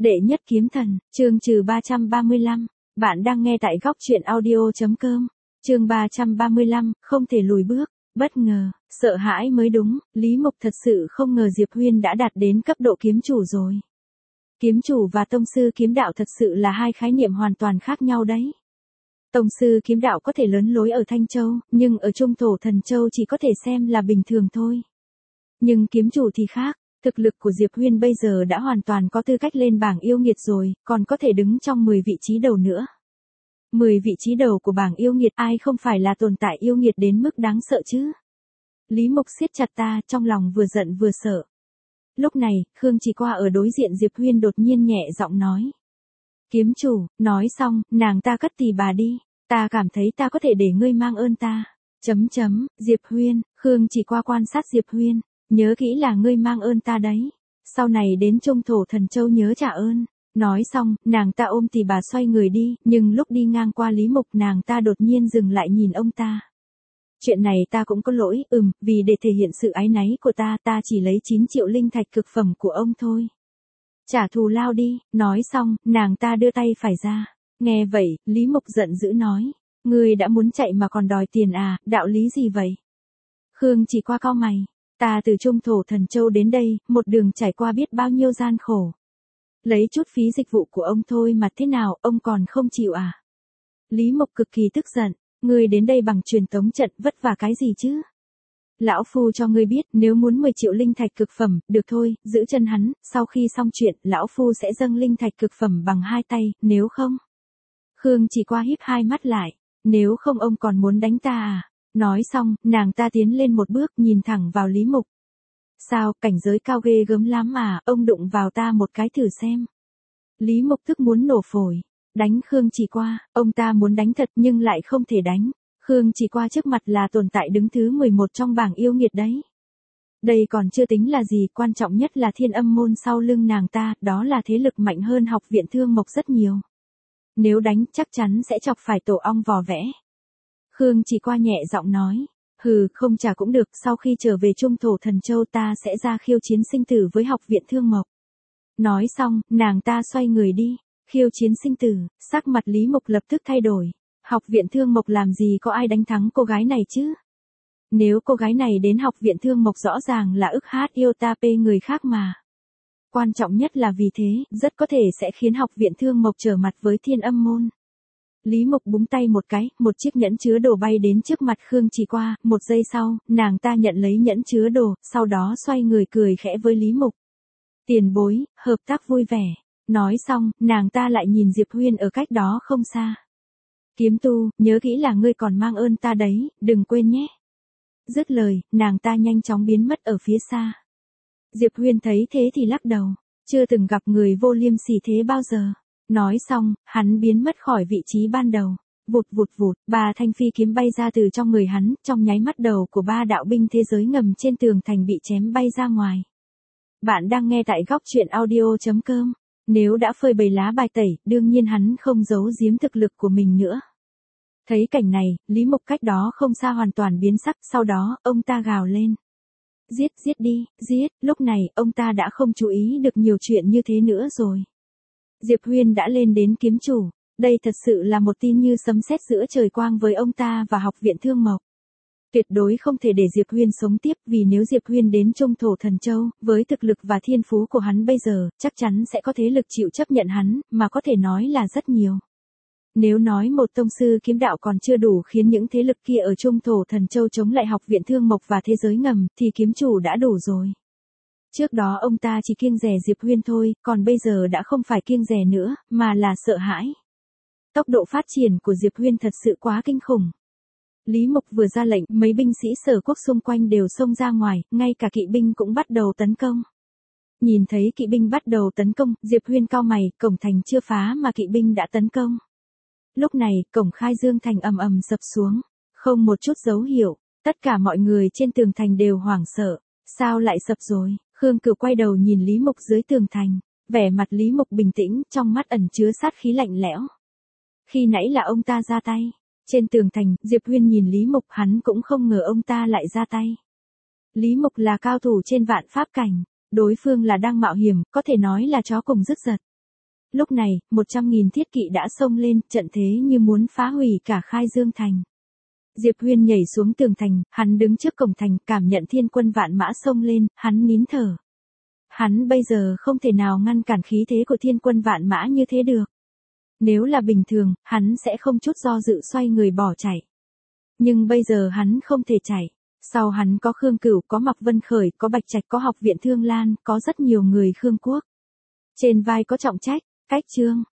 Đệ nhất kiếm thần, chương trừ 335. Bạn đang nghe tại góc truyện audio.com. Chương 335, không thể lùi bước, bất ngờ, sợ hãi mới đúng, Lý Mộc thật sự không ngờ Diệp Huyên đã đạt đến cấp độ kiếm chủ rồi. Kiếm chủ và tông sư kiếm đạo thật sự là hai khái niệm hoàn toàn khác nhau đấy. Tông sư kiếm đạo có thể lớn lối ở Thanh Châu, nhưng ở Trung Thổ Thần Châu chỉ có thể xem là bình thường thôi. Nhưng kiếm chủ thì khác. Thực lực của Diệp Huyên bây giờ đã hoàn toàn có tư cách lên bảng yêu nghiệt rồi, còn có thể đứng trong 10 vị trí đầu nữa. 10 vị trí đầu của bảng yêu nghiệt ai không phải là tồn tại yêu nghiệt đến mức đáng sợ chứ? Lý Mộc siết chặt ta, trong lòng vừa giận vừa sợ. Lúc này, Khương Chỉ Qua ở đối diện Diệp Huyên đột nhiên nhẹ giọng nói. Kiếm chủ, nói xong, nàng ta cất tì bà đi, ta cảm thấy ta có thể để ngươi mang ơn ta. Diệp Huyên, Khương Chỉ Qua quan sát Diệp Huyên. Nhớ kỹ là ngươi mang ơn ta đấy. Sau này đến Trung Thổ Thần Châu nhớ trả ơn. Nói xong, nàng ta ôm tì bà xoay người đi, nhưng lúc đi ngang qua Lý Mộc nàng ta đột nhiên dừng lại nhìn ông ta. Chuyện này ta cũng có lỗi, vì để thể hiện sự áy náy của ta chỉ lấy 9 triệu linh thạch cực phẩm của ông thôi. Trả thù lao đi, nói xong, nàng ta đưa tay phải ra. Nghe vậy, Lý Mộc giận dữ nói. Ngươi đã muốn chạy mà còn đòi tiền à, đạo lý gì vậy? Khương Chỉ Qua cau mày. Ta từ Trung Thổ Thần Châu đến đây, một đường trải qua biết bao nhiêu gian khổ. Lấy chút phí dịch vụ của ông thôi mà thế nào, ông còn không chịu à? Lý Mộc cực kỳ tức giận, ngươi đến đây bằng truyền tống trận vất vả cái gì chứ? Lão Phu cho ngươi biết, nếu muốn 10 triệu linh thạch cực phẩm, được thôi, giữ chân hắn, sau khi xong chuyện, Lão Phu sẽ dâng linh thạch cực phẩm bằng 2 tay, nếu không. Khương Chỉ Qua híp hai mắt lại, nếu không ông còn muốn đánh ta à? Nói xong, nàng ta tiến lên một bước nhìn thẳng vào Lý Mộc. Sao, cảnh giới cao ghê gớm lắm à, ông đụng vào ta một cái thử xem. Lý Mộc tức muốn nổ phổi. Đánh Khương Chỉ Qua, ông ta muốn đánh thật nhưng lại không thể đánh. Khương Chỉ Qua trước mặt là tồn tại đứng thứ 11 trong bảng yêu nghiệt đấy. Đây còn chưa tính là gì, quan trọng nhất là Thiên Âm môn sau lưng nàng ta, đó là thế lực mạnh hơn Học viện Thương Mộc rất nhiều. Nếu đánh chắc chắn sẽ chọc phải tổ ong vò vẽ. Khương Chỉ Qua nhẹ giọng nói, không trả cũng được, sau khi trở về Trung Thổ Thần Châu ta sẽ ra khiêu chiến sinh tử với Học viện Thương Mộc. Nói xong, nàng ta xoay người đi, khiêu chiến sinh tử, sắc mặt Lý Mộc lập tức thay đổi. Học viện Thương Mộc làm gì có ai đánh thắng cô gái này chứ? Nếu cô gái này đến Học viện Thương Mộc rõ ràng là ức hát yêu ta pê người khác mà. Quan trọng nhất là vì thế, rất có thể sẽ khiến Học viện Thương Mộc trở mặt với Thiên Âm môn. Lý Mộc búng tay một cái, một chiếc nhẫn chứa đồ bay đến trước mặt Khương Chỉ Qua, một giây sau, nàng ta nhận lấy nhẫn chứa đồ, sau đó xoay người cười khẽ với Lý Mộc. Tiền bối, hợp tác vui vẻ. Nói xong, nàng ta lại nhìn Diệp Huyên ở cách đó không xa. Kiếm tu, nhớ kỹ là ngươi còn mang ơn ta đấy, đừng quên nhé. Dứt lời, nàng ta nhanh chóng biến mất ở phía xa. Diệp Huyên thấy thế thì lắc đầu, chưa từng gặp người vô liêm sỉ thế bao giờ. Nói xong, hắn biến mất khỏi vị trí ban đầu. Vụt, 3 thanh phi kiếm bay ra từ trong người hắn, trong nháy mắt đầu của 3 đạo binh thế giới ngầm trên tường thành bị chém bay ra ngoài. Bạn đang nghe tại góc truyện audio.com. Nếu đã phơi bày lá bài tẩy, đương nhiên hắn không giấu giếm thực lực của mình nữa. Thấy cảnh này, Lý Mộc cách đó không xa hoàn toàn biến sắc, sau đó, ông ta gào lên. Giết đi, giết, lúc này, ông ta đã không chú ý được nhiều chuyện như thế nữa rồi. Diệp Huyên đã lên đến kiếm chủ, đây thật sự là một tin như sấm sét giữa trời quang với ông ta và Học viện Thương Mộc. Tuyệt đối không thể để Diệp Huyên sống tiếp, vì nếu Diệp Huyên đến Trung Thổ Thần Châu, với thực lực và thiên phú của hắn bây giờ, chắc chắn sẽ có thế lực chịu chấp nhận hắn, mà có thể nói là rất nhiều. Nếu nói một tông sư kiếm đạo còn chưa đủ khiến những thế lực kia ở Trung Thổ Thần Châu chống lại Học viện Thương Mộc và thế giới ngầm, thì kiếm chủ đã đủ rồi. Trước đó ông ta chỉ kiêng dè Diệp Huyên thôi, còn bây giờ đã không phải kiêng dè nữa, mà là sợ hãi. Tốc độ phát triển của Diệp Huyên thật sự quá kinh khủng. Lý Mộc vừa ra lệnh, mấy binh sĩ Sở Quốc xung quanh đều xông ra ngoài, ngay cả kỵ binh cũng bắt đầu tấn công. Nhìn thấy kỵ binh bắt đầu tấn công, Diệp Huyên cau mày, cổng thành chưa phá mà kỵ binh đã tấn công. Lúc này, cổng Khai Dương thành ầm sập xuống, không một chút dấu hiệu, tất cả mọi người trên tường thành đều hoảng sợ, sao lại sập rồi? Khương Cửu quay đầu nhìn Lý Mộc dưới tường thành, vẻ mặt Lý Mộc bình tĩnh, trong mắt ẩn chứa sát khí lạnh lẽo. Khi nãy là ông ta ra tay. Trên tường thành, Diệp Huyên nhìn Lý Mộc, hắn cũng không ngờ ông ta lại ra tay. Lý Mộc là cao thủ trên vạn pháp cảnh, đối phương là đang mạo hiểm, có thể nói là chó cùng rứt giật. Lúc này, 100.000 thiết kỵ đã xông lên, trận thế như muốn phá hủy cả Khai Dương thành. Diệp Huyên nhảy xuống tường thành, hắn đứng trước cổng thành, cảm nhận thiên quân vạn mã xông lên, hắn nín thở. Hắn bây giờ không thể nào ngăn cản khí thế của thiên quân vạn mã như thế được. Nếu là bình thường, hắn sẽ không chút do dự xoay người bỏ chạy. Nhưng bây giờ hắn không thể chạy. Sau hắn có Khương Cửu, có Mạc Vân Khởi, có Bạch Trạch, có Học viện Thương Lan, có rất nhiều người Khương quốc. Trên vai có trọng trách, cách chương.